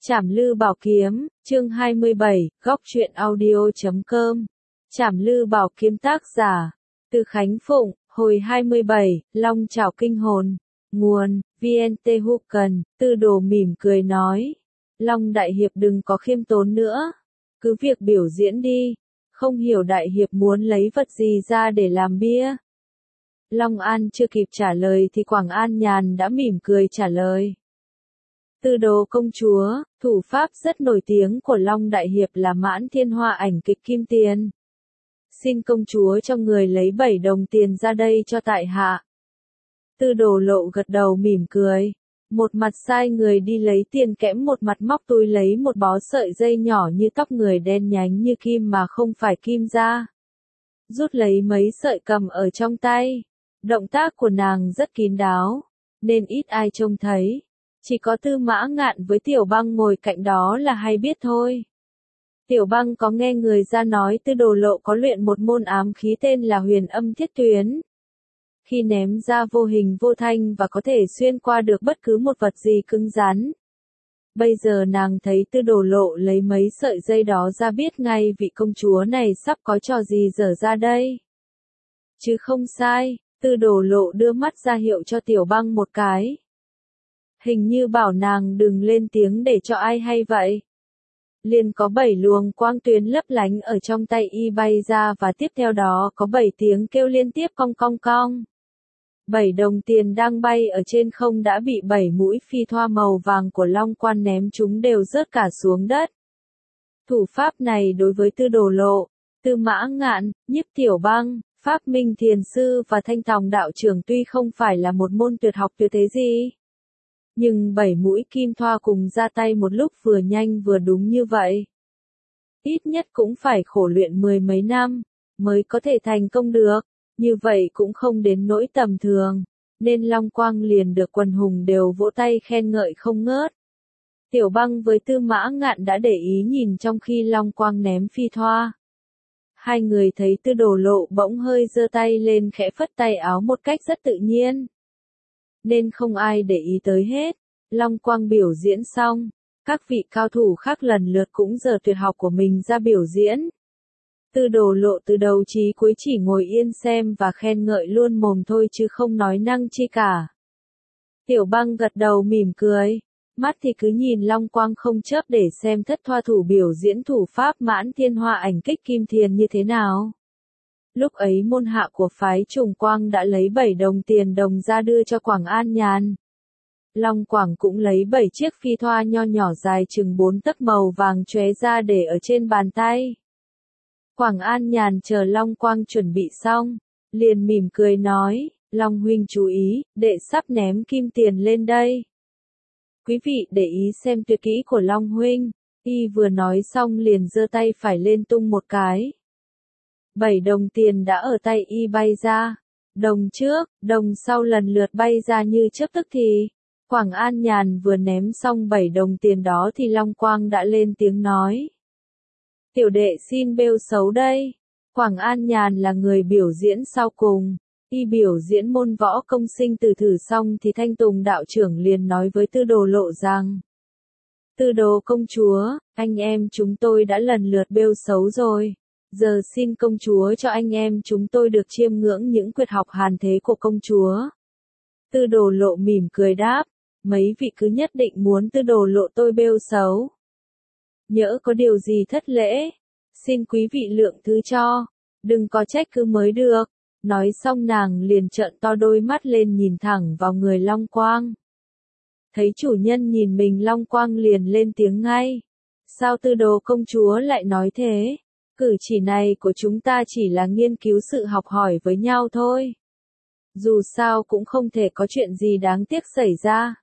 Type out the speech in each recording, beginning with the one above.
Trảm Lư Bảo Kiếm, chương 27, góc truyện audio.com. Trảm Lư Bảo Kiếm tác giả, Từ Khánh Phụng, hồi 27, Long Chảo Kinh Hồn, nguồn, VNT Hucan, Tư Đồ mỉm cười nói. Long Đại Hiệp đừng có khiêm tốn nữa, cứ việc biểu diễn đi, không hiểu Đại Hiệp muốn lấy vật gì ra để làm bia. Long An chưa kịp trả lời thì Quảng An Nhàn đã mỉm cười trả lời. Tư Đồ công chúa, thủ pháp rất nổi tiếng của Long Đại Hiệp là Mãn Thiên Hoa ảnh kịch kim tiền. Xin công chúa cho người lấy 7 đồng tiền ra đây cho tại hạ. Tư Đồ Lộ gật đầu mỉm cười. Một mặt sai người đi lấy tiền kẽm, một mặt móc túi lấy một bó sợi dây nhỏ như tóc người đen nhánh như kim mà không phải kim ra. Rút lấy mấy sợi cầm ở trong tay. Động tác của nàng rất kín đáo, nên ít ai trông thấy. Chỉ có Tư Mã Ngạn với Tiểu Băng ngồi cạnh đó là hay biết thôi. Tiểu Băng có nghe người ra nói Tư Đồ Lộ có luyện một môn ám khí tên là Huyền Âm Thiết Tuyến. Khi ném ra vô hình vô thanh và có thể xuyên qua được bất cứ một vật gì cứng rắn. Bây giờ nàng thấy Tư Đồ Lộ lấy mấy sợi dây đó ra biết ngay vị công chúa này sắp có trò gì dở ra đây. Chứ không sai, Tư Đồ Lộ đưa mắt ra hiệu cho Tiểu Băng một cái. Hình như bảo nàng đừng lên tiếng để cho ai hay vậy. Liền có 7 luồng quang tuyến lấp lánh ở trong tay y bay ra và tiếp theo đó có 7 tiếng kêu liên tiếp cong cong cong. 7 đồng tiền đang bay ở trên không đã bị 7 mũi phi thoa màu vàng của Long Quan ném chúng đều rớt cả xuống đất. Thủ pháp này đối với Tư Đồ Lộ, Tư Mã Ngạn, Nhiếp Tiểu Băng, Pháp Minh Thiền Sư và Thanh Tòng đạo trưởng tuy không phải là một môn tuyệt học tuyệt thế gì. Nhưng 7 mũi kim thoa cùng ra tay một lúc vừa nhanh vừa đúng như vậy. Ít nhất cũng phải khổ luyện 10 mấy năm, mới có thể thành công được, như vậy cũng không đến nỗi tầm thường, nên Long Quang liền được quần hùng đều vỗ tay khen ngợi không ngớt. Tiểu Băng với Tư Mã Ngạn đã để ý nhìn trong khi Long Quang ném phi thoa. Hai người thấy Tư Đồ Lộ bỗng hơi giơ tay lên khẽ phất tay áo một cách rất tự nhiên. Nên không ai để ý tới hết. Long Quang biểu diễn xong, các vị cao thủ khác lần lượt cũng giở tuyệt học của mình ra biểu diễn. Tư Đồ Lộ từ đầu chí cuối chỉ ngồi yên xem và khen ngợi luôn mồm thôi chứ không nói năng chi cả. Tiểu Băng gật đầu mỉm cười, mắt thì cứ nhìn Long Quang không chớp để xem thất thoa thủ biểu diễn thủ pháp Mãn Thiên Hoa ảnh kích kim thiền như thế nào. Lúc ấy môn hạ của phái Trùng Quang đã lấy 7 đồng tiền đồng ra đưa cho Quảng An Nhàn. Long Quảng cũng lấy 7 chiếc phi thoa nho nhỏ dài chừng 4 tấc màu vàng chóe ra để ở trên bàn tay. Quảng An Nhàn chờ Long Quang chuẩn bị xong, liền mỉm cười nói, Long huynh chú ý, đệ sắp ném kim tiền lên đây. Quý vị để ý xem tuyệt kỹ của Long huynh. Y vừa nói xong liền giơ tay phải lên tung một cái. 7 đồng tiền đã ở tay y bay ra. Đồng trước, đồng sau lần lượt bay ra như chớp tức thì. Quảng An Nhàn vừa ném xong 7 đồng tiền đó thì Long Quang đã lên tiếng nói. Tiểu đệ xin bêu xấu đây. Quảng An Nhàn là người biểu diễn sau cùng. Y biểu diễn môn võ công sinh từ thử xong thì Thanh Tùng đạo trưởng liền nói với Tư Đồ Lộ rằng. Tư Đồ công chúa, anh em chúng tôi đã lần lượt bêu xấu rồi. Giờ xin công chúa cho anh em chúng tôi được chiêm ngưỡng những quyệt học hàn thế của công chúa. Tư Đồ Lộ mỉm cười đáp, mấy vị cứ nhất định muốn Tư Đồ Lộ tôi bêu xấu. Nhỡ có điều gì thất lễ, xin quý vị lượng thứ cho, đừng có trách cứ mới được. Nói xong nàng liền trợn to đôi mắt lên nhìn thẳng vào người Long Quang. Thấy chủ nhân nhìn mình Long Quang liền lên tiếng ngay. Sao Tư Đồ công chúa lại nói thế? Cử chỉ này của chúng ta chỉ là nghiên cứu sự học hỏi với nhau thôi. Dù sao cũng không thể có chuyện gì đáng tiếc xảy ra.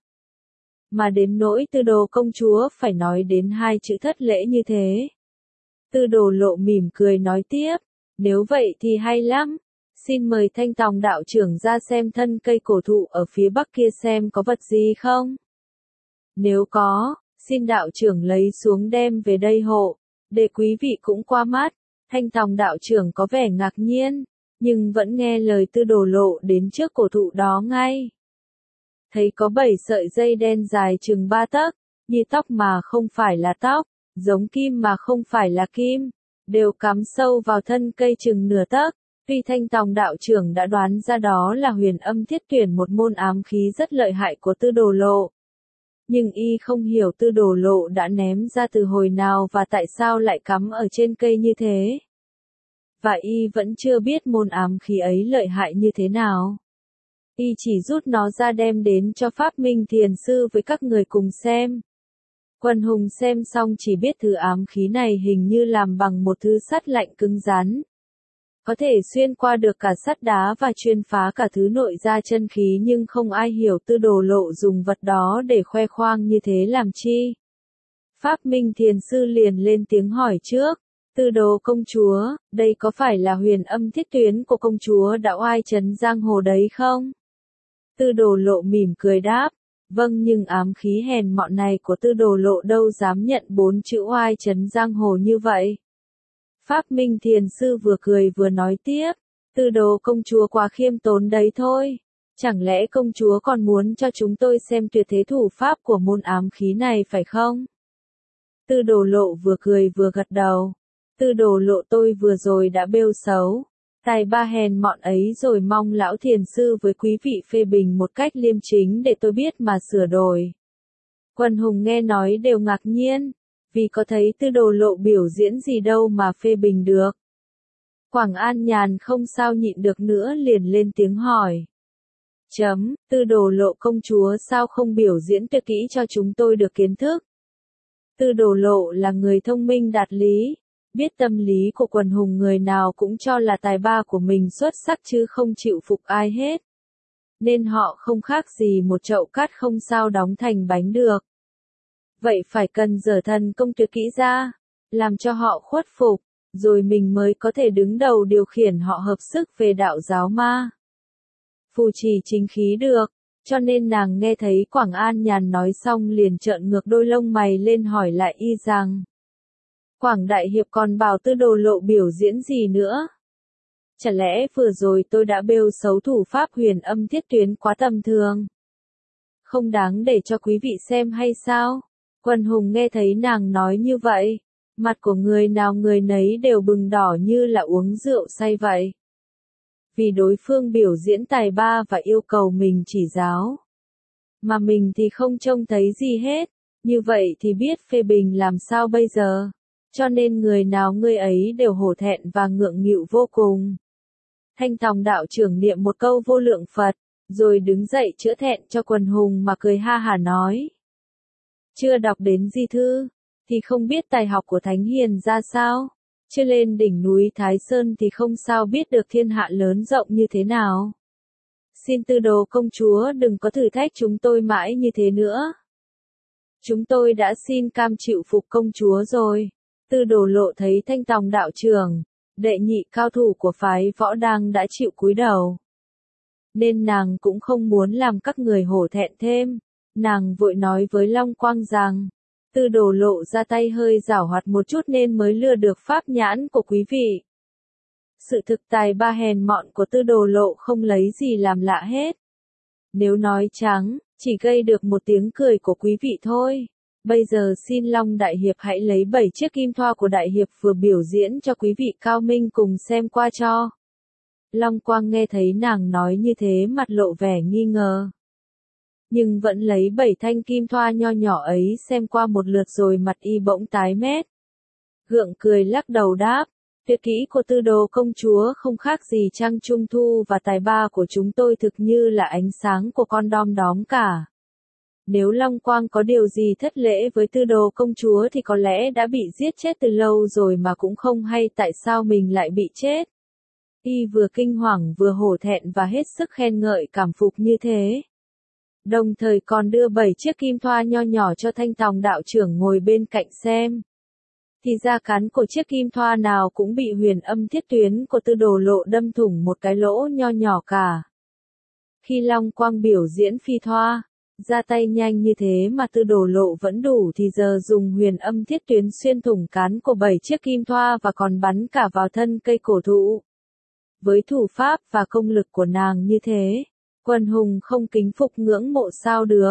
Mà đến nỗi Tư Đồ công chúa phải nói đến 2 chữ thất lễ như thế. Tư Đồ Lộ mỉm cười nói tiếp, nếu vậy thì hay lắm. Xin mời Thanh Tòng đạo trưởng ra xem thân cây cổ thụ ở phía bắc kia xem có vật gì không. Nếu có, xin đạo trưởng lấy xuống đem về đây hộ, để quý vị cũng qua mắt. Thanh Tòng đạo trưởng có vẻ ngạc nhiên, nhưng vẫn nghe lời Tư Đồ Lộ đến trước cổ thụ đó ngay. Thấy có 7 sợi dây đen dài chừng 3 tấc, như tóc mà không phải là tóc, giống kim mà không phải là kim, đều cắm sâu vào thân cây chừng nửa tấc. Tuy Thanh Tòng đạo trưởng đã đoán ra đó là huyền âm thiết tuyển, một môn ám khí rất lợi hại của Tư Đồ Lộ. Nhưng y không hiểu Tư Đồ Lộ đã ném ra từ hồi nào và tại sao lại cắm ở trên cây như thế. Và y vẫn chưa biết môn ám khí ấy lợi hại như thế nào. Y chỉ rút nó ra đem đến cho Pháp Minh Thiền Sư với các người cùng xem. Quần hùng xem xong chỉ biết thứ ám khí này hình như làm bằng một thứ sắt lạnh cứng rắn. Có thể xuyên qua được cả sắt đá và chuyên phá cả thứ nội ra chân khí, nhưng không ai hiểu Tư Đồ Lộ dùng vật đó để khoe khoang như thế làm chi. Pháp Minh Thiền Sư liền lên tiếng hỏi trước. Tư Đồ công chúa, đây có phải là huyền âm thiết tuyến của công chúa đã oai trấn giang hồ đấy không? Tư Đồ Lộ mỉm cười đáp. Vâng, nhưng ám khí hèn mọn này của Tư Đồ Lộ đâu dám nhận 4 chữ oai trấn giang hồ như vậy. Pháp Minh Thiền Sư vừa cười vừa nói tiếp. Tư Đồ công chúa quá khiêm tốn đấy thôi. Chẳng lẽ công chúa còn muốn cho chúng tôi xem tuyệt thế thủ pháp của môn ám khí này phải không? Tư Đồ Lộ vừa cười vừa gật đầu. Tư Đồ Lộ tôi vừa rồi đã bêu xấu tài ba hèn mọn ấy rồi, mong lão thiền sư với quý vị phê bình một cách liêm chính để tôi biết mà sửa đổi. Quần hùng nghe nói đều ngạc nhiên, vì có thấy Tư Đồ Lộ biểu diễn gì đâu mà phê bình được. Quảng An Nhàn không sao nhịn được nữa liền lên tiếng hỏi. Tư Đồ Lộ công chúa sao không biểu diễn tuyệt kỹ cho chúng tôi được kiến thức? Tư Đồ Lộ là người thông minh đạt lý, biết tâm lý của quần hùng, người nào cũng cho là tài ba của mình xuất sắc chứ không chịu phục ai hết. Nên họ không khác gì một chậu cát không sao đóng thành bánh được. Vậy phải cần dở thần công tuyệt kỹ ra, làm cho họ khuất phục, rồi mình mới có thể đứng đầu điều khiển họ hợp sức về đạo giáo ma. Phù trì chính khí được, cho nên nàng nghe thấy Quảng An Nhàn nói xong liền trợn ngược đôi lông mày lên hỏi lại y rằng. Quảng Đại Hiệp còn bảo Tư Đồ Lộ biểu diễn gì nữa? Chả lẽ vừa rồi tôi đã bêu xấu thủ pháp huyền âm thiết tuyến quá tầm thường? Không đáng để cho quý vị xem hay sao? Quần hùng nghe thấy nàng nói như vậy, mặt của người nào người nấy đều bừng đỏ như là uống rượu say vậy. Vì đối phương biểu diễn tài ba và yêu cầu mình chỉ giáo. Mà mình thì không trông thấy gì hết, như vậy thì biết phê bình làm sao bây giờ? Cho nên người nào người ấy đều hổ thẹn và ngượng nghịu vô cùng. Thanh Tòng đạo trưởng niệm một câu vô lượng Phật, rồi đứng dậy chữa thẹn cho quần hùng mà cười ha hả nói. Chưa đọc đến di thư, thì không biết tài học của Thánh Hiền ra sao. Chưa lên đỉnh núi Thái Sơn thì không sao biết được thiên hạ lớn rộng như thế nào. Xin Tư Đồ công chúa đừng có thử thách chúng tôi mãi như thế nữa. Chúng tôi đã xin cam chịu phục công chúa rồi. Tư Đồ Lộ thấy Thanh Tòng đạo trưởng, đệ nhị cao thủ của phái Võ Đăng đã chịu cúi đầu. Nên nàng cũng không muốn làm các người hổ thẹn thêm. Nàng vội nói với Long Quang rằng, Tư Đồ Lộ ra tay hơi giảo hoạt một chút nên mới lừa được pháp nhãn của quý vị. Sự thực tài ba hèn mọn của Tư Đồ Lộ không lấy gì làm lạ hết. Nếu nói trắng, chỉ gây được một tiếng cười của quý vị thôi. Bây giờ xin Long Đại Hiệp hãy lấy 7 chiếc kim thoa của Đại Hiệp vừa biểu diễn cho quý vị cao minh cùng xem qua cho. Long Quang nghe thấy nàng nói như thế mặt lộ vẻ nghi ngờ. Nhưng vẫn lấy 7 thanh kim thoa nho nhỏ ấy xem qua một lượt rồi mặt y bỗng tái mét. Gượng cười lắc đầu đáp, tuyệt kỹ của Tư Đồ công chúa không khác gì trăng trung thu và tài ba của chúng tôi thực như là ánh sáng của con đom đóm cả. Nếu Long Quang có điều gì thất lễ với Tư Đồ công chúa thì có lẽ đã bị giết chết từ lâu rồi mà cũng không hay tại sao mình lại bị chết. Y vừa kinh hoàng vừa hổ thẹn và hết sức khen ngợi cảm phục như thế. Đồng thời còn đưa 7 chiếc kim thoa nho nhỏ cho Thanh Tòng đạo trưởng ngồi bên cạnh xem. Thì ra cán của chiếc kim thoa nào cũng bị huyền âm thiết tuyến của Tư Đồ Lộ đâm thủng một cái lỗ nho nhỏ cả. Khi Long Quang biểu diễn phi thoa, ra tay nhanh như thế mà Tư Đồ Lộ vẫn đủ thì giờ dùng huyền âm thiết tuyến xuyên thủng cán của 7 chiếc kim thoa và còn bắn cả vào thân cây cổ thụ. Với thủ pháp và công lực của nàng như thế, quần hùng không kính phục ngưỡng mộ sao được.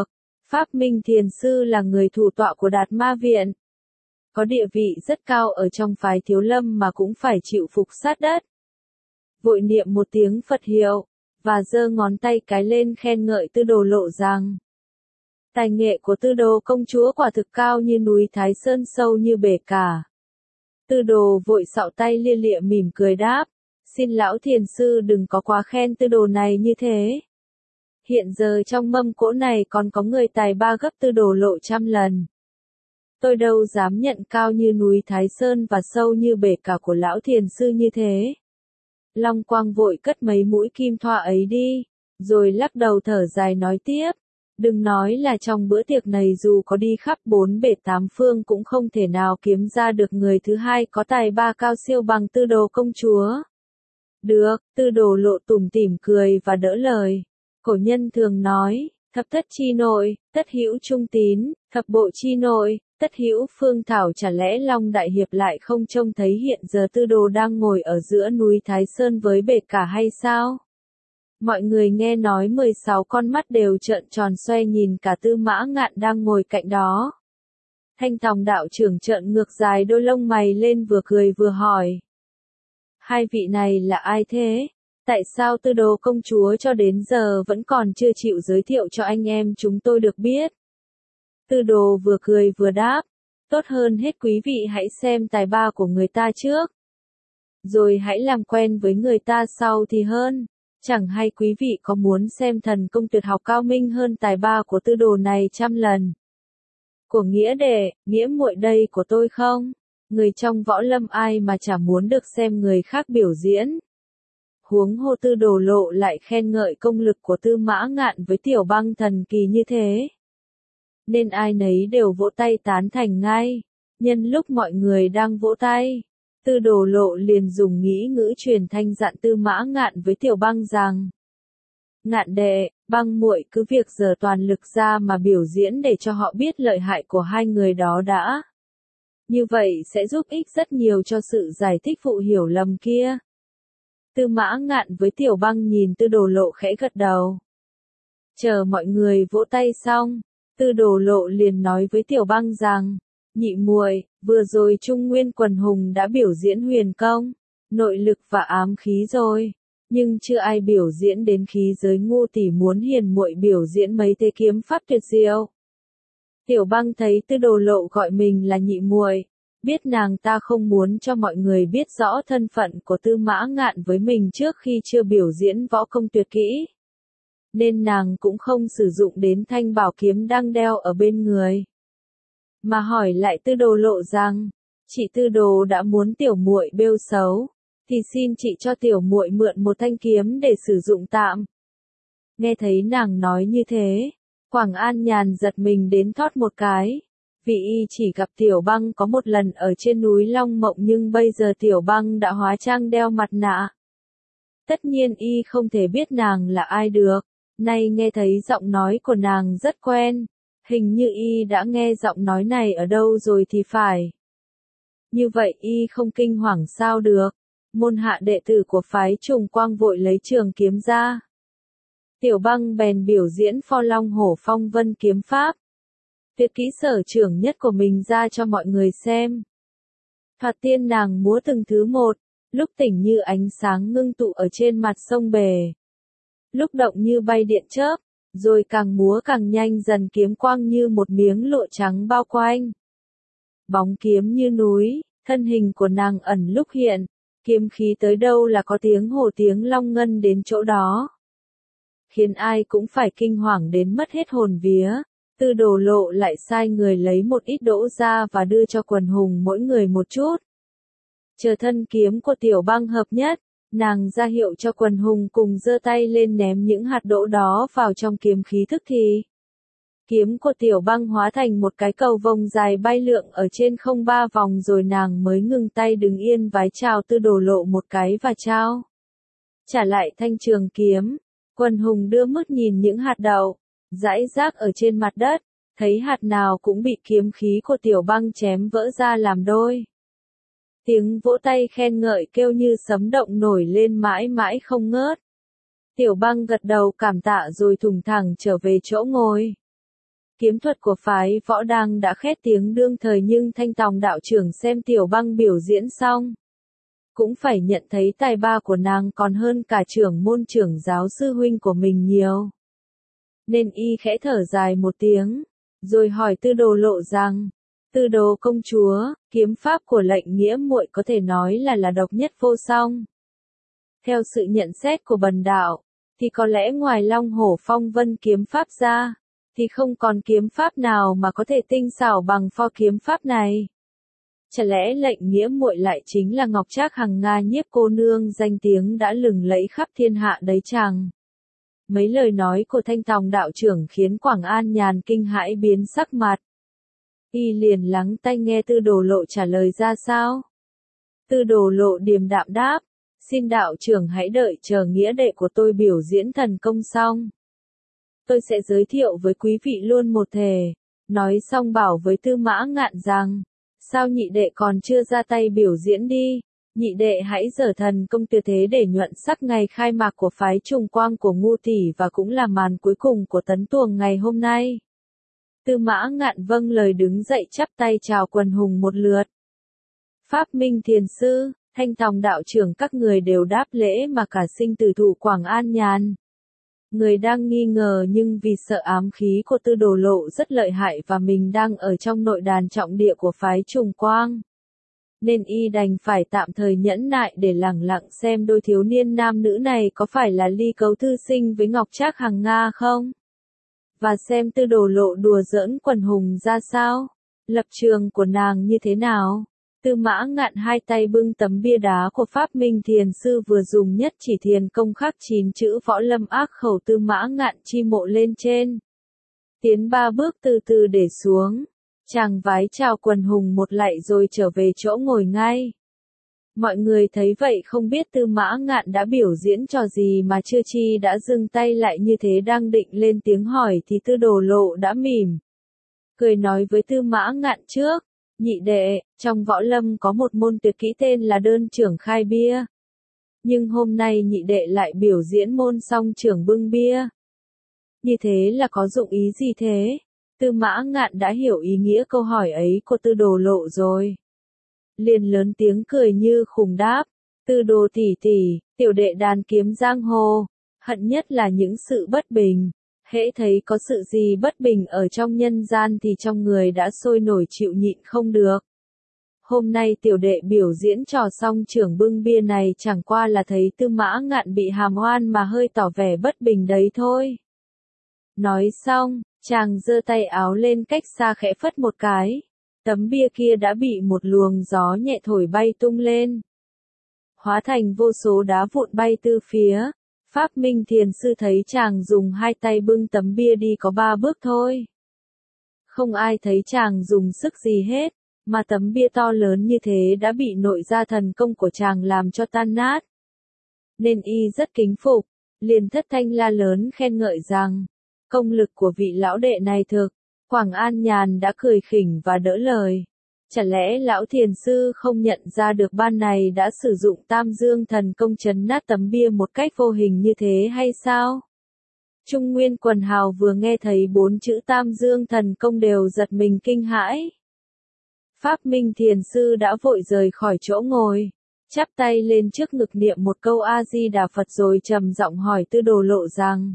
Pháp Minh Thiền Sư là người thủ tọa của Đạt Ma Viện. Có địa vị rất cao ở trong phái Thiếu Lâm mà cũng phải chịu phục sát đất. Vội niệm một tiếng Phật hiệu, và giơ ngón tay cái lên khen ngợi Tư Đồ Lộ rằng tài nghệ của Tư Đồ công chúa quả thực cao như núi Thái Sơn, sâu như bể cả. Tư Đồ vội xạo tay lia lịa mỉm cười đáp, xin lão thiền sư đừng có quá khen Tư Đồ này như thế. Hiện giờ trong mâm cỗ này còn có người tài ba gấp Tư Đồ Lộ 100 lần. Tôi đâu dám nhận cao như núi Thái Sơn và sâu như bể cả của lão thiền sư như thế. Long Quang vội cất mấy mũi kim thoa ấy đi, rồi lắc đầu thở dài nói tiếp. Đừng nói là trong bữa tiệc này dù có đi khắp 4 bể 8 phương cũng không thể nào kiếm ra được người thứ hai có tài ba cao siêu bằng Tư Đồ công chúa. Được, Tư Đồ Lộ tủm tỉm cười và đỡ lời. Cổ nhân thường nói, thập thất chi nội, tất hữu trung tín, thập bộ chi nội, tất hữu phương thảo, chả lẽ Long Đại Hiệp lại không trông thấy hiện giờ Tư Đồ đang ngồi ở giữa núi Thái Sơn với bể cả hay sao? Mọi người nghe nói 16 con mắt đều trợn tròn xoay nhìn cả Tư Mã Ngạn đang ngồi cạnh đó. Thanh Tòng đạo trưởng trợn ngược dài đôi lông mày lên vừa cười vừa hỏi. Hai vị này là ai thế? Tại sao Tư Đồ công chúa cho đến giờ vẫn còn chưa chịu giới thiệu cho anh em chúng tôi được biết? Tư Đồ vừa cười vừa đáp, tốt hơn hết quý vị hãy xem tài ba của người ta trước. Rồi hãy làm quen với người ta sau thì hơn. Chẳng hay quý vị có muốn xem thần công tuyệt học cao minh hơn tài ba của Tư Đồ này 100 lần. Của nghĩa đệ, nghĩa muội đây của tôi không? Người trong võ lâm ai mà chả muốn được xem người khác biểu diễn. Huống hồ Tư Đồ Lộ lại khen ngợi công lực của Tư Mã Ngạn với Tiểu Băng thần kỳ như thế. Nên ai nấy đều vỗ tay tán thành ngay. Nhân lúc mọi người đang vỗ tay, Tư Đồ Lộ liền dùng nghĩ ngữ truyền thanh dặn Tư Mã Ngạn với Tiểu Băng rằng: Ngạn đệ, Băng muội cứ việc giở toàn lực ra mà biểu diễn để cho họ biết lợi hại của hai người đó đã. Như vậy sẽ giúp ích rất nhiều cho sự giải thích vụ hiểu lầm kia. Tư Mã Ngạn với Tiểu Băng nhìn Tư Đồ Lộ khẽ gật đầu. Chờ mọi người vỗ tay xong, Tư Đồ Lộ liền nói với Tiểu Băng rằng: Nhị muội, vừa rồi Trung Nguyên Quần Hùng đã biểu diễn huyền công, nội lực và ám khí rồi, nhưng chưa ai biểu diễn đến khí giới. Ngu tỷ muốn hiền muội biểu diễn mấy thế kiếm pháp tuyệt diệu. Tiểu Băng thấy Tư Đồ Lộ gọi mình là nhị muội, biết nàng ta không muốn cho mọi người biết rõ thân phận của Tư Mã Ngạn với mình trước khi chưa biểu diễn võ công tuyệt kỹ, nên nàng cũng không sử dụng đến thanh bảo kiếm đang đeo ở bên người, mà hỏi lại Tư Đồ Lộ rằng: Chị Tư Đồ đã muốn tiểu muội bêu xấu, thì xin chị cho tiểu muội mượn một thanh kiếm để sử dụng tạm. Nghe thấy nàng nói như thế, Quảng An Nhàn giật mình đến thót một cái. Vì y chỉ gặp Tiểu Băng có một lần ở trên núi Long Mộng, nhưng bây giờ Tiểu Băng đã hóa trang đeo mặt nạ. Tất nhiên y không thể biết nàng là ai được. Nay nghe thấy giọng nói của nàng rất quen. Hình như y đã nghe giọng nói này ở đâu rồi thì phải. Như vậy y không kinh hoàng sao được. Môn hạ đệ tử của phái Trùng Quang vội lấy trường kiếm ra. Tiểu Băng bèn biểu diễn Pho Long Hổ Phong Vân kiếm pháp, tuyệt kỹ sở trường nhất của mình ra cho mọi người xem. Thoạt tiên nàng múa từng thứ một, lúc tỉnh như ánh sáng ngưng tụ ở trên mặt sông bể, lúc động như bay điện chớp, rồi càng múa càng nhanh dần, kiếm quang như một miếng lụa trắng bao quanh. Bóng kiếm như núi, thân hình của nàng ẩn lúc hiện, kiếm khí tới đâu là có tiếng hổ tiếng long ngân đến chỗ đó, khiến ai cũng phải kinh hoàng đến mất hết hồn vía. Tư Đồ Lộ lại sai người lấy một ít đỗ ra và đưa cho quần hùng mỗi người một chút. Chờ thân kiếm của Tiểu Băng hợp nhất, nàng ra hiệu cho quần hùng cùng giơ tay lên ném những hạt đỗ đó vào trong kiếm khí, tức thì kiếm của Tiểu Băng hóa thành một cái cầu vồng dài bay lượn ở trên không 3 vòng, rồi nàng mới ngừng tay đứng yên vái chào Tư Đồ Lộ một cái và trao trả lại thanh trường kiếm. Quần hùng đưa mắt nhìn những hạt đậu rải rác ở trên mặt đất, thấy hạt nào cũng bị kiếm khí của Tiểu Băng chém vỡ ra làm đôi. Tiếng vỗ tay khen ngợi kêu như sấm động nổi lên mãi mãi không ngớt. Tiểu Băng gật đầu cảm tạ rồi thùng thẳng trở về chỗ ngồi. Kiếm thuật của phái võ đang đã khét tiếng đương thời nhưng Thanh Tòng đạo trưởng xem Tiểu Băng biểu diễn xong. Cũng phải nhận thấy tài ba của nàng còn hơn cả trưởng môn trưởng giáo sư huynh của mình nhiều. Nên y khẽ thở dài một tiếng, rồi hỏi Tư Đồ Lộ rằng, Tư Đồ công chúa, kiếm pháp của lệnh nghĩa muội có thể nói là độc nhất vô song. Theo sự nhận xét của bần đạo, thì có lẽ ngoài Long Hổ Phong Vân kiếm pháp ra, thì không còn kiếm pháp nào mà có thể tinh xảo bằng pho kiếm pháp này. Chả lẽ lệnh nghĩa muội lại chính là Ngọc Trác Hằng Nga Nhiếp cô nương danh tiếng đã lừng lẫy khắp thiên hạ đấy chăng? Mấy lời nói của Thanh Tòng đạo trưởng khiến Quảng An Nhàn kinh hãi biến sắc mặt. Y liền lắng tai nghe Tư Đồ Lộ trả lời ra sao. Tư Đồ Lộ điềm đạm đáp, xin đạo trưởng hãy đợi chờ nghĩa đệ của tôi biểu diễn thần công xong. Tôi sẽ giới thiệu với quý vị luôn một thể. Nói xong bảo với Tư Mã Ngạn rằng, sao nhị đệ còn chưa ra tay biểu diễn đi, nhị đệ hãy giở thần công tuyệt thế để nhuận sắc ngày khai mạc của phái Trùng Quang của Ngu tỷ và cũng là màn cuối cùng của Tấn Tuồng ngày hôm nay. Tư Mã Ngạn vâng lời đứng dậy chắp tay chào quần hùng một lượt. Pháp Minh Thiền Sư, Thanh Tòng đạo trưởng các người đều đáp lễ mà cả sinh tử thủ Quảng An Nhàn. Người đang nghi ngờ nhưng vì sợ ám khí của Tư Đồ Lộ rất lợi hại và mình đang ở trong nội đàn trọng địa của phái Trùng Quang. Nên y đành phải tạm thời nhẫn nại để lẳng lặng xem đôi thiếu niên nam nữ này có phải là ly cấu thư sinh với Ngọc Trác Hằng Nga không? Và xem Tư Đồ Lộ đùa giỡn quần hùng ra sao? Lập trường của nàng như thế nào? Tư Mã Ngạn hai tay bưng tấm bia đá của Pháp Minh Thiền Sư vừa dùng nhất chỉ thiền công khắc 9 chữ Võ Lâm Ác Khẩu Tư Mã Ngạn chi mộ lên trên. Tiến 3 bước từ từ để xuống. Chàng vái chào quần hùng một lạy rồi trở về chỗ ngồi ngay. Mọi người thấy vậy không biết Tư Mã Ngạn đã biểu diễn trò gì mà chưa chi đã dừng tay lại như thế, đang định lên tiếng hỏi thì Tư Đồ Lộ đã mỉm cười nói với Tư Mã Ngạn trước. Nhị đệ, trong võ lâm có một môn tuyệt kỹ tên là đơn trưởng khai bia. Nhưng hôm nay nhị đệ lại biểu diễn môn song trưởng bưng bia. Như thế là có dụng ý gì thế? Tư Mã Ngạn đã hiểu ý nghĩa câu hỏi ấy của Tư Đồ Lộ rồi. Liền lớn tiếng cười như khùng đáp. Tư Đồ tỷ tỷ, tiểu đệ đàn kiếm giang hồ. Hận nhất là những sự bất bình. Hễ thấy có sự gì bất bình ở trong nhân gian thì trong người đã sôi nổi chịu nhịn không được. Hôm nay tiểu đệ biểu diễn trò song trưởng bưng bia này chẳng qua là thấy Tư Mã Ngạn bị hàm oan mà hơi tỏ vẻ bất bình đấy thôi. Nói xong, chàng giơ tay áo lên cách xa khẽ phất một cái. Tấm bia kia đã bị một luồng gió nhẹ thổi bay tung lên. Hóa thành vô số đá vụn bay từ phía. Pháp Minh Thiền Sư thấy chàng dùng hai tay bưng tấm bia đi có 3 bước thôi. Không ai thấy chàng dùng sức gì hết, mà tấm bia to lớn như thế đã bị nội gia thần công của chàng làm cho tan nát. Nên y rất kính phục, liền thất thanh la lớn khen ngợi rằng, công lực của vị lão đệ này thực. Quảng An Nhàn đã cười khỉnh và đỡ lời. Chả lẽ lão thiền sư không nhận ra được ban này đã sử dụng Tam Dương thần công chấn nát tấm bia một cách vô hình như thế hay sao? Trung Nguyên quần hào vừa nghe thấy 4 chữ Tam Dương thần công đều giật mình kinh hãi. Pháp Minh Thiền Sư đã vội rời khỏi chỗ ngồi, chắp tay lên trước ngực niệm một câu A Di Đà Phật rồi trầm giọng hỏi Tư Đồ Lộ rằng: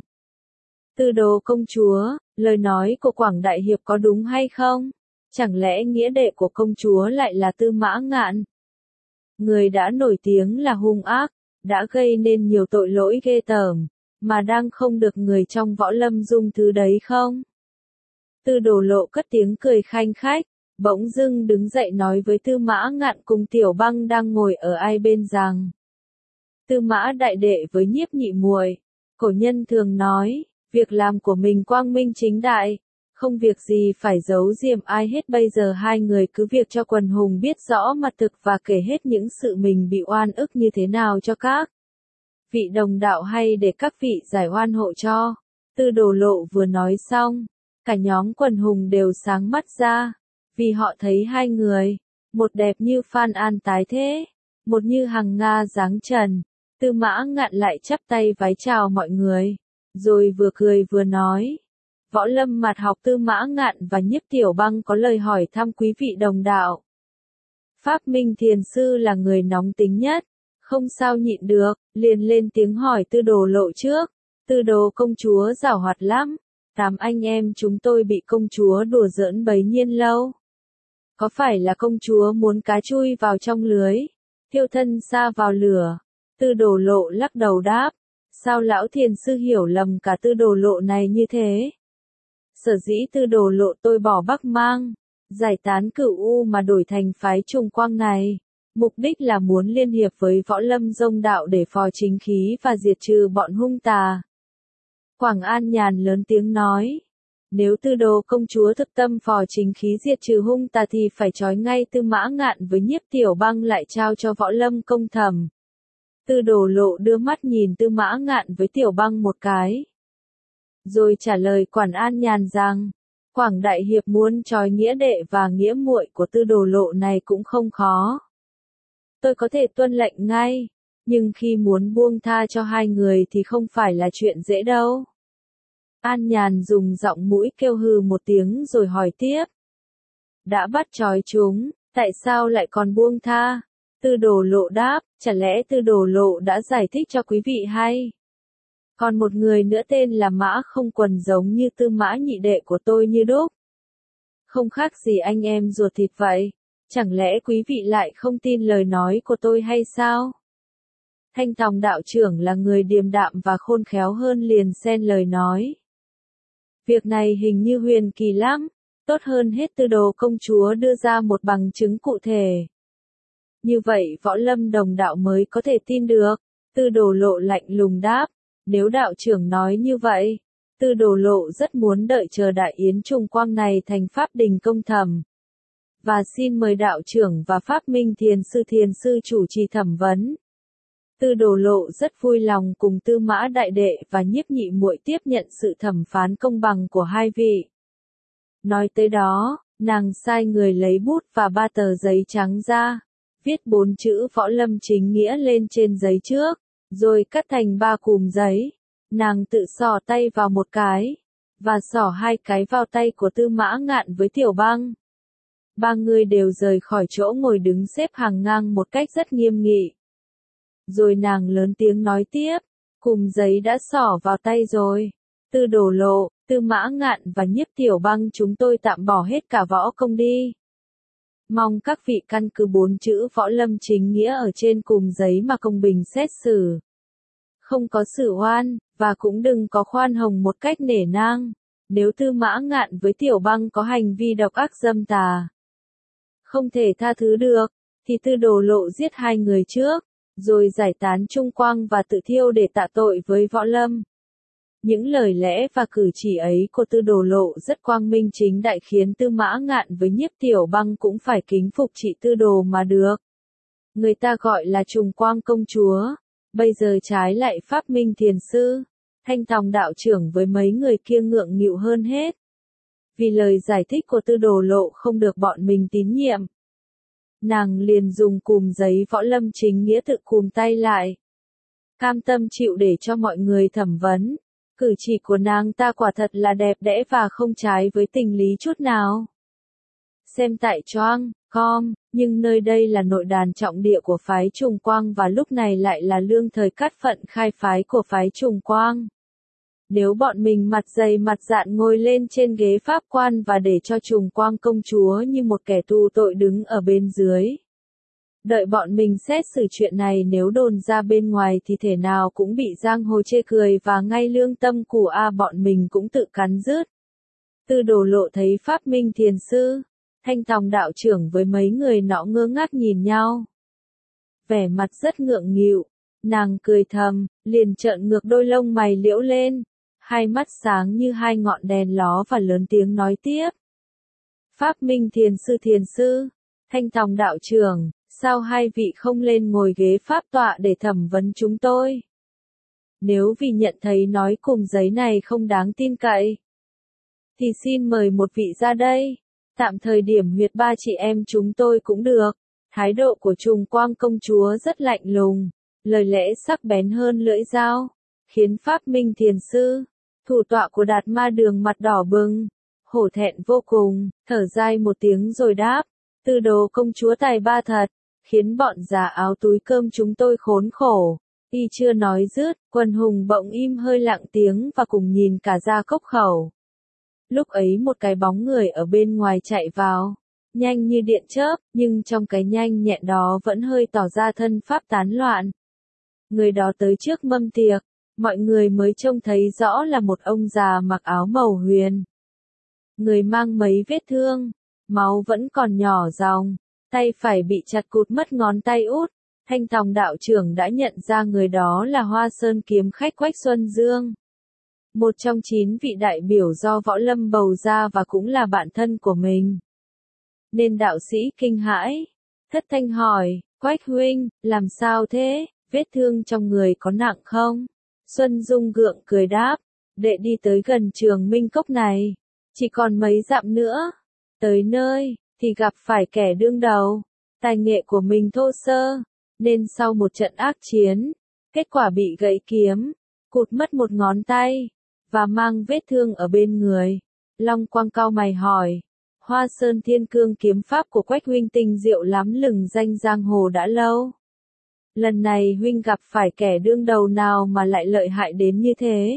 Tư Đồ công chúa, lời nói của Quảng Đại Hiệp có đúng hay không? Chẳng lẽ nghĩa đệ của công chúa lại là Tư Mã Ngạn? Người đã nổi tiếng là hung ác, đã gây nên nhiều tội lỗi ghê tởm, mà đang không được người trong võ lâm dung thứ đấy không? Tư Đồ Lộ cất tiếng cười khanh khách, bỗng dưng đứng dậy nói với Tư Mã Ngạn cùng Tiểu Băng đang ngồi ở ai bên rằng: Tư Mã đại đệ với Nhiếp nhị muội, cổ nhân thường nói, việc làm của mình quang minh chính đại, không việc gì phải giấu giếm ai hết. Bây giờ hai người cứ việc cho quần hùng biết rõ mặt thực và kể hết những sự mình bị oan ức như thế nào cho các vị đồng đạo hay để các vị giải oan hộ cho. Tư Đồ Lộ vừa nói xong, cả nhóm quần hùng đều sáng mắt ra, vì họ thấy hai người, một đẹp như Phan An tái thế, một như Hằng Nga dáng trần. Tư Mã Ngạn lại chắp tay vái chào mọi người, rồi vừa cười vừa nói: Võ Lâm Mạt Học Tư Mã Ngạn và Nhiếp Tiểu Băng có lời hỏi thăm quý vị đồng đạo. Pháp Minh Thiền Sư là người nóng tính nhất, không sao nhịn được, liền lên tiếng hỏi Tư Đồ Lộ trước. Tư Đồ công chúa giảo hoạt lắm, 8 anh em chúng tôi bị công chúa đùa giỡn bấy nhiêu lâu. Có phải là công chúa muốn cá chui vào trong lưới, thiêu thân sa vào lửa? Tư Đồ Lộ lắc đầu đáp, sao lão thiền sư hiểu lầm cả Tư Đồ Lộ này như thế? Sở dĩ Tư Đồ Lộ tôi bỏ Bắc Mang, giải tán Cửu U mà đổi thành phái Trùng Quang này, mục đích là muốn liên hiệp với Võ Lâm Dông Đạo để phò chính khí và diệt trừ bọn hung tà. Quảng An Nhàn lớn tiếng nói, nếu Tư Đồ công chúa thực tâm phò chính khí diệt trừ hung tà thì phải trói ngay Tư Mã Ngạn với Nhiếp Tiểu Băng lại trao cho Võ Lâm công thẩm. Tư Đồ Lộ đưa mắt nhìn Tư Mã Ngạn với Tiểu Băng một cái, rồi trả lời Quảng An Nhàn rằng, Quảng Đại Hiệp muốn trói nghĩa đệ và nghĩa muội của Tư Đồ Lộ này cũng không khó. Tôi có thể tuân lệnh ngay, nhưng khi muốn buông tha cho hai người thì không phải là chuyện dễ đâu. An Nhàn dùng giọng mũi kêu hừ một tiếng rồi hỏi tiếp. Đã bắt trói chúng, tại sao lại còn buông tha? Tư Đồ Lộ đáp, chả lẽ Tư Đồ Lộ đã giải thích cho quý vị hay? Còn một người nữa tên là Mã Không Quần giống như Tư Mã nhị đệ của tôi như đúc. Không khác gì anh em ruột thịt vậy, chẳng lẽ quý vị lại không tin lời nói của tôi hay sao? Thanh Tòng đạo trưởng là người điềm đạm và khôn khéo hơn liền xen lời nói. Việc này hình như huyền kỳ lắm, tốt hơn hết Tư Đồ công chúa đưa ra một bằng chứng cụ thể. Như vậy Võ Lâm đồng đạo mới có thể tin được. Tư Đồ Lộ lạnh lùng đáp, nếu đạo trưởng nói như vậy, Tư Đồ Lộ rất muốn đợi chờ đại yến Trùng Quang này thành pháp đình công thẩm. Và xin mời đạo trưởng và Pháp Minh Thiền sư chủ trì thẩm vấn. Tư Đồ Lộ rất vui lòng cùng Tư Mã đại đệ và Nhiếp nhị muội tiếp nhận sự thẩm phán công bằng của hai vị. Nói tới đó, nàng sai người lấy bút và 3 tờ giấy trắng ra, viết 4 chữ Võ Lâm chính nghĩa lên trên giấy trước, rồi cắt thành 3 cùm giấy. Nàng tự xỏ tay vào một cái, và xỏ 2 cái vào tay của Tư Mã Ngạn với Tiểu Băng. 3 người đều rời khỏi chỗ ngồi đứng xếp hàng ngang một cách rất nghiêm nghị. Rồi nàng lớn tiếng nói tiếp, cùm giấy đã xỏ vào tay rồi. Tư Đồ Lộ, Tư Mã Ngạn và Nhiếp Tiểu Băng chúng tôi tạm bỏ hết cả võ công đi. Mong các vị căn cứ 4 chữ Võ Lâm chính nghĩa ở trên cùm giấy mà công bình xét xử. Không có xử oan, và cũng đừng có khoan hồng một cách nể nang. Nếu Tư Mã Ngạn với Tiểu Băng có hành vi độc ác dâm tà, không thể tha thứ được, thì Tư Đồ Lộ giết 2 người trước, rồi giải tán Trung Quang và tự thiêu để tạ tội với Võ Lâm. Những lời lẽ và cử chỉ ấy của Tư Đồ Lộ rất quang minh chính đại khiến Tư Mã Ngạn với Nhiếp Tiểu Băng cũng phải kính phục chị Tư Đồ mà được. Người ta gọi là Trùng Quang công chúa, bây giờ trái lại Pháp Minh Thiền sư, Thanh Tòng đạo trưởng với mấy người kia ngượng nghịu hơn hết. Vì lời giải thích của Tư Đồ Lộ không được bọn mình tín nhiệm, nàng liền dùng cùm giấy Võ Lâm chính nghĩa tự cùm tay lại. Cam tâm chịu để cho mọi người thẩm vấn. Cử chỉ của nàng ta quả thật là đẹp đẽ và không trái với tình lý chút nào. Xem tại Choang.com, nhưng nơi đây là nội đàn trọng địa của phái Trùng Quang và lúc này lại là lương thời cát phận khai phái của phái Trùng Quang. Nếu bọn mình mặt dày mặt dạn ngồi lên trên ghế pháp quan và để cho Trùng Quang công chúa như một kẻ tù tội đứng ở bên dưới, đợi bọn mình xét xử chuyện này, nếu đồn ra bên ngoài thì thể nào cũng bị giang hồ chê cười và ngay lương tâm của bọn mình cũng tự cắn rứt. Tư Đồ Lộ thấy Pháp Minh Thiền sư, Thanh Tòng đạo trưởng với mấy người nọ ngơ ngác nhìn nhau. Vẻ mặt rất ngượng nghịu, nàng cười thầm, liền trợn ngược đôi lông mày liễu lên, hai mắt sáng như 2 ngọn đèn ló và lớn tiếng nói tiếp. Pháp Minh Thiền sư, Thanh Tòng đạo trưởng, sao hai vị không lên ngồi ghế pháp tọa để thẩm vấn chúng tôi? Nếu vì nhận thấy nói cùm giấy này không đáng tin cậy, thì xin mời một vị ra đây, tạm thời điểm huyệt 3 chị em chúng tôi cũng được. Thái độ của Trùng Quang công chúa rất lạnh lùng, lời lẽ sắc bén hơn lưỡi dao, khiến Pháp Minh Thiền sư, Thủ tọa của Đạt Ma Đường mặt đỏ bừng, hổ thẹn vô cùng, thở dài một tiếng rồi đáp, Tư Đồ công chúa tài ba thật, khiến bọn già áo túi cơm chúng tôi khốn khổ. Y chưa nói dứt, Quần Hùng bỗng im hơi lặng tiếng và cùng nhìn cả ra cốc khẩu. Lúc ấy một cái bóng người ở bên ngoài chạy vào, nhanh như điện chớp, nhưng trong cái nhanh nhẹn đó vẫn hơi tỏ ra thân pháp tán loạn. Người đó tới trước mâm tiệc, mọi người mới trông thấy rõ là một ông già mặc áo màu huyền. Người mang mấy vết thương, máu vẫn còn nhỏ ròng, tay phải bị chặt cụt mất ngón tay út. Thanh Tòng đạo trưởng đã nhận ra người đó là Hoa Sơn kiếm khách Quách Xuân Dương. Một trong 9 vị đại biểu do võ lâm bầu ra và cũng là bạn thân của mình. Nên đạo sĩ kinh hãi, thất thanh hỏi, Quách huynh, làm sao thế, vết thương trong người có nặng không? Xuân Dung gượng cười đáp, đệ đi tới gần Trường Minh Cốc này, chỉ còn mấy dặm nữa. Tới nơi, thì gặp phải kẻ đương đầu, tài nghệ của mình thô sơ, nên sau một trận ác chiến, kết quả bị gãy kiếm, cụt mất một ngón tay, và mang vết thương ở bên người. Long Quang cau mày hỏi, Hoa Sơn Thiên Cương kiếm pháp của Quách huynh tinh diệu lắm, lừng danh giang hồ đã lâu. Lần này huynh gặp phải kẻ đương đầu nào mà lại lợi hại đến như thế?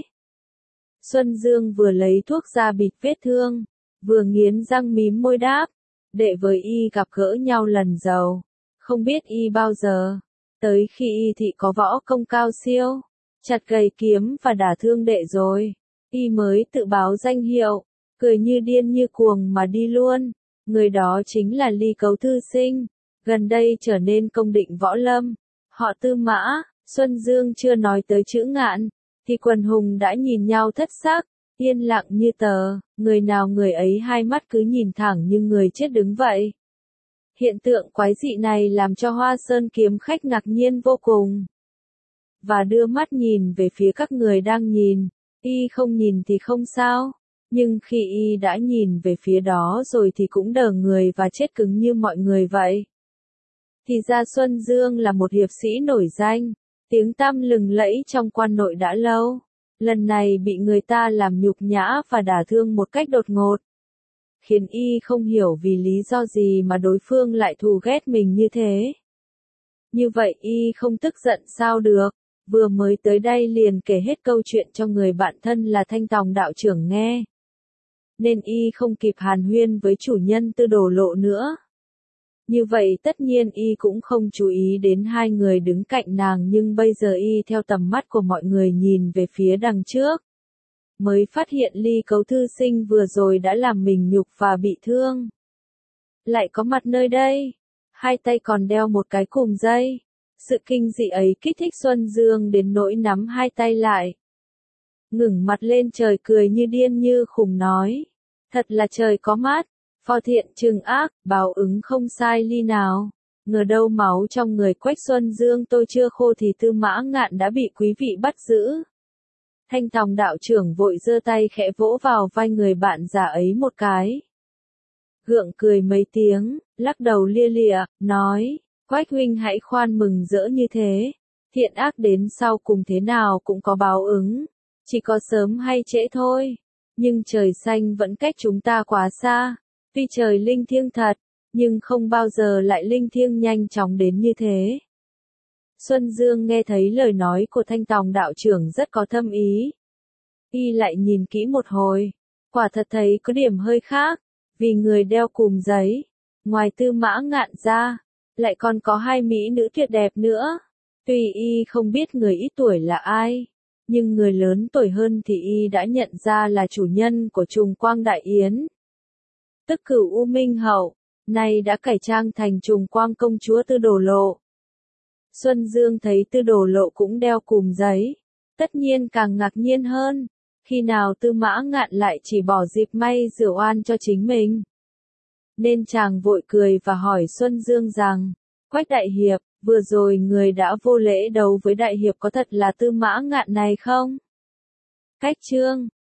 Xuân Dương vừa lấy thuốc ra bịt vết thương, vừa nghiến răng mím môi đáp, đệ với y gặp gỡ nhau lần đầu, không biết y bao giờ, tới khi y thị có võ công cao siêu, chặt gầy kiếm và đả thương đệ rồi, y mới tự báo danh hiệu, cười như điên như cuồng mà đi luôn. Người đó chính là Ly Cấu thư sinh, gần đây trở nên công định võ lâm, họ Tư Mã. Xuân Dương chưa nói tới chữ Ngạn, thì Quần Hùng đã nhìn nhau thất sắc, yên lặng như tờ, người nào người ấy hai mắt cứ nhìn thẳng như người chết đứng vậy. Hiện tượng quái dị này làm cho Hoa Sơn kiếm khách ngạc nhiên vô cùng, và đưa mắt nhìn về phía các người đang nhìn. Y không nhìn thì không sao, nhưng khi y đã nhìn về phía đó rồi thì cũng đờ người và chết cứng như mọi người vậy. Thì ra Xuân Dương là một hiệp sĩ nổi danh, tiếng tăm lừng lẫy trong quan nội đã lâu. Lần này bị người ta làm nhục nhã và đả thương một cách đột ngột, khiến y không hiểu vì lý do gì mà đối phương lại thù ghét mình như thế. Như vậy y không tức giận sao được, vừa mới tới đây liền kể hết câu chuyện cho người bạn thân là Thanh Tòng đạo trưởng nghe. Nên y không kịp hàn huyên với chủ nhân Tư Đồ Lộ nữa. Như vậy tất nhiên y cũng không chú ý đến hai người đứng cạnh nàng, nhưng bây giờ y theo tầm mắt của mọi người nhìn về phía đằng trước, mới phát hiện Ly Cấu thư sinh vừa rồi đã làm mình nhục và bị thương. Lại có mặt nơi đây, hai tay còn đeo một cái cùm dây. Sự kinh dị ấy kích thích Xuân Dương đến nỗi nắm hai tay lại, ngẩng mặt lên trời cười như điên như khùng nói, thật là trời có mắt, phò thiện trừng ác, báo ứng không sai ly nào. Ngờ đâu máu trong người Quách Xuân Dương tôi chưa khô thì Tư Mã Ngạn đã bị quý vị bắt giữ. Thanh Tòng đạo trưởng vội giơ tay khẽ vỗ vào vai người bạn già ấy một cái, gượng cười mấy tiếng, lắc đầu lia lịa, nói, Quách huynh hãy khoan mừng rỡ như thế, thiện ác đến sau cùng thế nào cũng có báo ứng, chỉ có sớm hay trễ thôi, nhưng trời xanh vẫn cách chúng ta quá xa, tuy trời linh thiêng thật, nhưng không bao giờ lại linh thiêng nhanh chóng đến như thế. Xuân Dương nghe thấy lời nói của Thanh Tòng đạo trưởng rất có thâm ý. Y lại nhìn kỹ một hồi, quả thật thấy có điểm hơi khác, vì người đeo cùm giấy, ngoài Tư Mã Ngạn ra, lại còn có hai mỹ nữ tuyệt đẹp nữa. Tuy y không biết người ít tuổi là ai, nhưng người lớn tuổi hơn thì y đã nhận ra là chủ nhân của Trùng Quang Đại Yến, tức Cửu U Minh Hậu, nay đã cải trang thành Trùng Quang công chúa Tư Đồ Lộ. Xuân Dương thấy Tư Đồ Lộ cũng đeo cùm giấy, tất nhiên càng ngạc nhiên hơn, khi nào Tư Mã Ngạn lại chỉ bỏ dịp may rửa oan cho chính mình. Nên chàng vội cười và hỏi Xuân Dương rằng, Quách đại hiệp, vừa rồi người đã vô lễ đấu với đại hiệp có thật là Tư Mã Ngạn này không? Cách chương